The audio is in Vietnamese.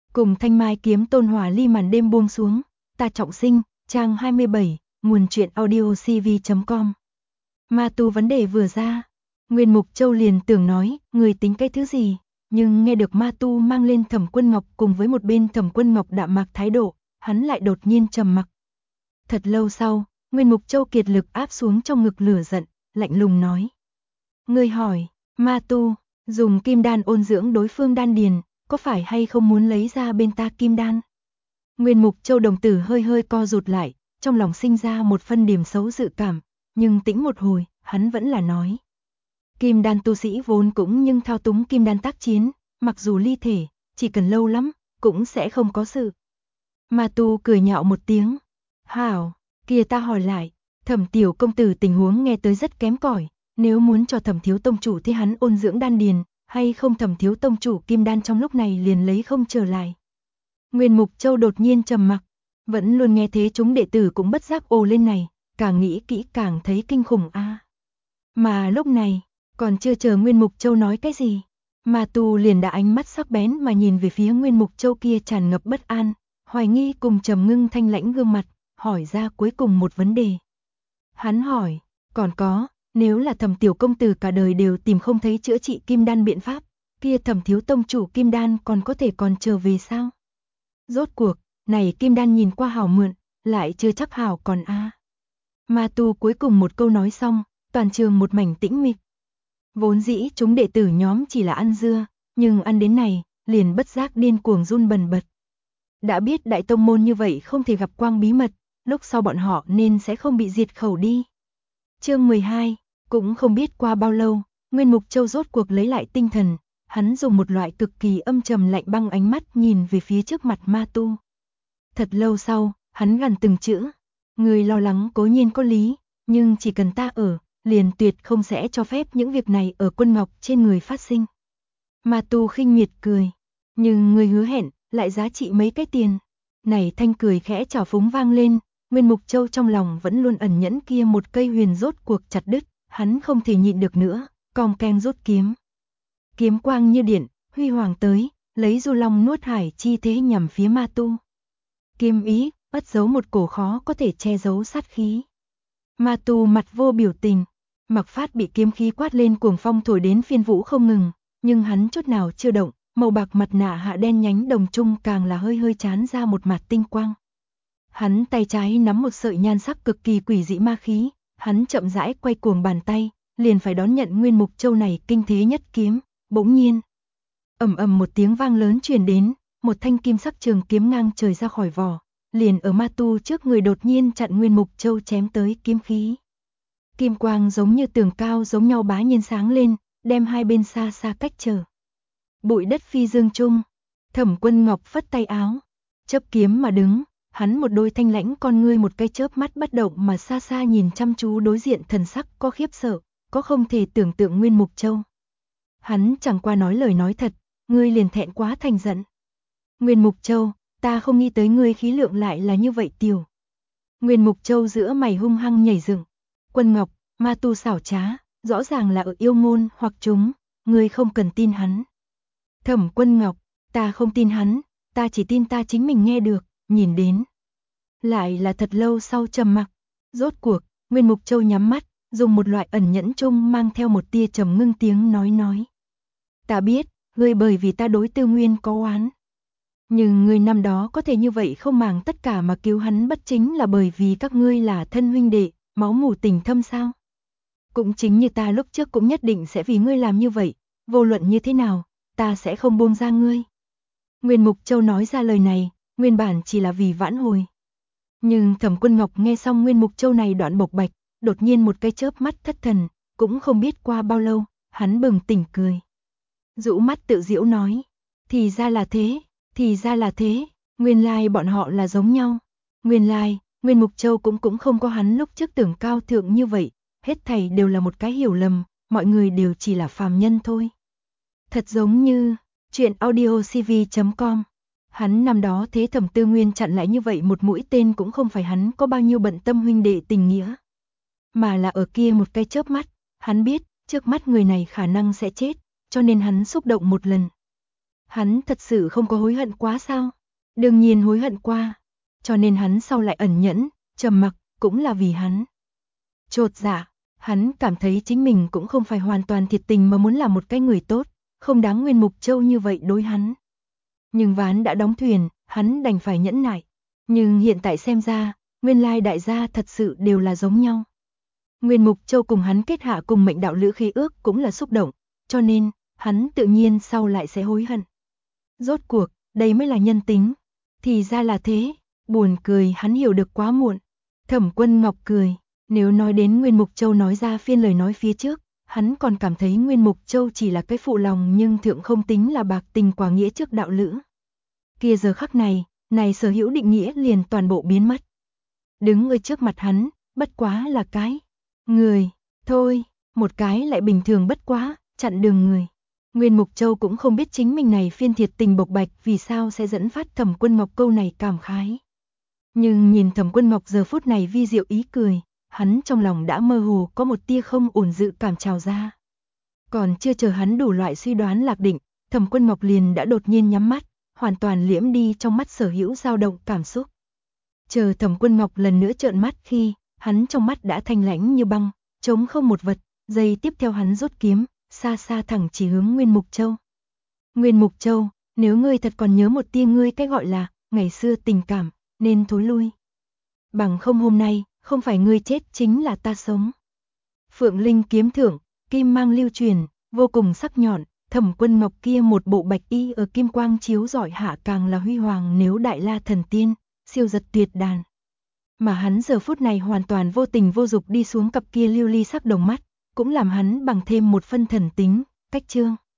Cùng thanh mai kiếm tôn hòa ly màn đêm buông xuống, ta trọng sinh, trang 27, nguồn truyện audio cv.com. Ma tu vấn đề vừa ra, Nguyên Mục Châu liền tưởng nói, người tính cái thứ gì, nhưng nghe được ma tu mang lên Thẩm Quân Ngọc cùng với một bên Thẩm Quân Ngọc đạm mạc thái độ, hắn lại đột nhiên trầm mặc. Thật lâu sau, Nguyên Mục Châu kiệt lực áp xuống trong ngực lửa giận, lạnh lùng nói. Ngươi hỏi, ma tu, dùng kim đan ôn dưỡng đối phương đan điền, có phải hay không muốn lấy ra bên ta kim đan? Nguyên Mục Châu đồng tử hơi hơi co rụt lại, trong lòng sinh ra một phân điểm xấu dự cảm, nhưng tĩnh một hồi, hắn vẫn là nói. Kim đan tu sĩ vốn cũng nhưng thao túng kim đan tác chiến, mặc dù ly thể, chỉ cần lâu lắm, cũng sẽ không có sự. Ma tu cười nhạo một tiếng. Hảo, kia ta hỏi lại, Thẩm tiểu công tử tình huống nghe tới rất kém cỏi, nếu muốn cho Thẩm thiếu tông chủ thì hắn ôn dưỡng đan điền, hay không Thẩm thiếu tông chủ kim đan trong lúc này liền lấy không trở lại. Nguyên Mục Châu đột nhiên trầm mặc, vẫn luôn nghe thế chúng đệ tử cũng bất giác ồ lên này, càng nghĩ kỹ càng thấy kinh khủng a. Mà lúc này, còn chưa chờ Nguyên Mục Châu nói cái gì, Ma tu liền đã ánh mắt sắc bén mà nhìn về phía Nguyên Mục Châu kia tràn ngập bất an, hoài nghi cùng trầm ngưng thanh lãnh gương mặt, hỏi ra cuối cùng một vấn đề. Hắn hỏi, còn có, nếu là Thẩm tiểu công tử cả đời đều tìm không thấy chữa trị kim đan biện pháp, kia Thẩm thiếu tông chủ kim đan còn có thể còn trở về sao? Rốt cuộc, này kim đan nhìn qua hảo mượn, lại chưa chắc hảo còn a. Ma tu cuối cùng một câu nói xong, toàn trường một mảnh tĩnh mịch. Vốn dĩ chúng đệ tử nhóm chỉ là ăn dưa, nhưng ăn đến này, liền bất giác điên cuồng run bần bật. Đã biết đại tông môn như vậy không thể gặp quang bí mật, lúc sau bọn họ nên sẽ không bị diệt khẩu đi. Chương 12, cũng không biết qua bao lâu, Nguyên Mục Châu rốt cuộc lấy lại tinh thần, hắn dùng một loại cực kỳ âm trầm lạnh băng ánh mắt nhìn về phía trước mặt ma tu. Thật lâu sau, hắn gằn từng chữ, người lo lắng cố nhiên có lý, nhưng chỉ cần ta ở, liền tuyệt không sẽ cho phép những việc này ở Quân Ngọc trên người phát sinh. Ma tu khinh miệt cười, nhưng người hứa hẹn, lại giá trị mấy cái tiền. Này thanh cười khẽ trào phúng vang lên, Nguyên Mục Châu trong lòng vẫn luôn ẩn nhẫn kia một cây huyền rốt cuộc chặt đứt, hắn không thể nhịn được nữa, cong keng rút kiếm. Kiếm quang như điện, huy hoàng tới, lấy du long nuốt hải chi thế nhằm phía ma tu. Kiếm ý, bắt giấu một cổ khó có thể che giấu sát khí. Ma tu mặt vô biểu tình, Mặc Phát bị kiếm khí quát lên cuồng phong thổi đến phiên vũ không ngừng, nhưng hắn chút nào chưa động, màu bạc mặt nạ hạ đen nhánh đồng trung càng là hơi hơi chán ra một mặt tinh quang. Hắn tay trái nắm một sợi nhan sắc cực kỳ quỷ dị ma khí, hắn chậm rãi quay cuồng bàn tay, liền phải đón nhận Nguyên Mục Châu này kinh thế nhất kiếm, bỗng nhiên. Ầm ầm một tiếng vang lớn truyền đến, một thanh kim sắc trường kiếm ngang trời ra khỏi vỏ, liền ở ma tu trước người đột nhiên chặn Nguyên Mục Châu chém tới kiếm khí. Kim quang giống như tường cao giống nhau bá nhiên sáng lên, đem hai bên xa xa cách trở. Bụi đất phi dương trung, Thẩm Quân Ngọc phất tay áo, chớp kiếm mà đứng, hắn một đôi thanh lãnh con ngươi một cái chớp mắt bất động mà xa xa nhìn chăm chú đối diện, thần sắc có khiếp sợ, có không thể tưởng tượng Nguyên Mục Châu. Hắn chẳng qua nói lời nói thật, ngươi liền thẹn quá thành giận. Nguyên Mục Châu, ta không nghĩ tới ngươi khí lượng lại là như vậy tiểu. Nguyên Mục Châu giữa mày hung hăng nhảy dựng. Quân Ngọc, ma tu xảo trá, rõ ràng là ở yêu ngôn hoặc chúng, ngươi không cần tin hắn. Thẩm Quân Ngọc, ta không tin hắn, ta chỉ tin ta chính mình nghe được, nhìn đến. Lại là thật lâu sau trầm mặc, rốt cuộc, Nguyên Mục Châu nhắm mắt, dùng một loại ẩn nhẫn trung mang theo một tia trầm ngưng tiếng nói. Ta biết, ngươi bởi vì ta đối Tư Nguyên có oán. Nhưng ngươi năm đó có thể như vậy không màng tất cả mà cứu hắn bất chính là bởi vì các ngươi là thân huynh đệ, máu mủ tình thâm sao? Cũng chính như ta lúc trước cũng nhất định sẽ vì ngươi làm như vậy, vô luận như thế nào, ta sẽ không buông ra ngươi. Nguyên Mục Châu nói ra lời này, nguyên bản chỉ là vì vãn hồi. Nhưng Thẩm Quân Ngọc nghe xong Nguyên Mục Châu này đoạn bộc bạch, đột nhiên một cái chớp mắt thất thần, cũng không biết qua bao lâu, hắn bừng tỉnh cười. Rũ mắt tự giễu nói, thì ra là thế, thì ra là thế, nguyên lai bọn họ là giống nhau. Nguyên lai, Nguyên Mục Châu cũng không có hắn lúc trước tưởng cao thượng như vậy, hết thảy đều là một cái hiểu lầm, mọi người đều chỉ là phàm nhân thôi. Thật giống như, truyện audio cv.com. Hắn năm đó thế Thẩm Tư Nguyên chặn lại như vậy một mũi tên cũng không phải hắn có bao nhiêu bận tâm huynh đệ tình nghĩa, mà là ở kia một cái chớp mắt, hắn biết, trước mắt người này khả năng sẽ chết, cho nên hắn xúc động một lần. Hắn thật sự không có hối hận quá sao? Đương nhiên hối hận qua. Cho nên hắn sau lại ẩn nhẫn, trầm mặc, cũng là vì hắn. Chột dạ, hắn cảm thấy chính mình cũng không phải hoàn toàn thiệt tình mà muốn làm một cái người tốt, không đáng Nguyên Mục Châu như vậy đối hắn. Nhưng ván đã đóng thuyền, hắn đành phải nhẫn nại. Nhưng hiện tại xem ra, nguyên lai đại gia thật sự đều là giống nhau. Nguyên Mục Châu cùng hắn kết hạ cùng mệnh đạo lữ khí ước cũng là xúc động, cho nên, hắn tự nhiên sau lại sẽ hối hận. Rốt cuộc, đây mới là nhân tính. Thì ra là thế, buồn cười hắn hiểu được quá muộn. Thẩm Quân Ngọc cười, nếu nói đến Nguyên Mục Châu nói ra phiên lời nói phía trước, hắn còn cảm thấy Nguyên Mục Châu chỉ là cái phụ lòng nhưng thượng không tính là bạc tình quả nghĩa trước đạo lữ. Kia giờ khắc này, này sở hữu định nghĩa liền toàn bộ biến mất. Đứng ở trước mặt hắn, bất quá là cái người, thôi, một cái lại bình thường bất quá, chặn đường người. Nguyên Mục Châu cũng không biết chính mình này phiên thiệt tình bộc bạch vì sao sẽ dẫn phát Thẩm Quân Ngọc câu này cảm khái. Nhưng nhìn Thẩm Quân Ngọc giờ phút này vi diệu ý cười, hắn trong lòng đã mơ hồ có một tia không ổn dự cảm trào ra. Còn chưa chờ hắn đủ loại suy đoán lạc định, Thẩm Quân Ngọc liền đã đột nhiên nhắm mắt, hoàn toàn liễm đi trong mắt sở hữu dao động cảm xúc. Chờ Thẩm Quân Ngọc lần nữa trợn mắt khi, hắn trong mắt đã thanh lãnh như băng, trống không một vật, giây tiếp theo hắn rút kiếm, xa xa thẳng chỉ hướng Nguyên Mục Châu. Nguyên Mục Châu, nếu ngươi thật còn nhớ một tia ngươi cái gọi là ngày xưa tình cảm, nên thối lui. Bằng không hôm nay, không phải ngươi chết chính là ta sống. Phượng Linh kiếm thưởng, kim mang lưu truyền, vô cùng sắc nhọn, Thẩm Quân Ngọc kia một bộ bạch y ở kim quang chiếu rọi hạ càng là huy hoàng nếu đại la thần tiên, siêu giật tuyệt đàn. Mà hắn giờ phút này hoàn toàn vô tình vô dục đi xuống cặp kia lưu ly sắc đồng mắt, cũng làm hắn bằng thêm một phân thần tính, cách trương.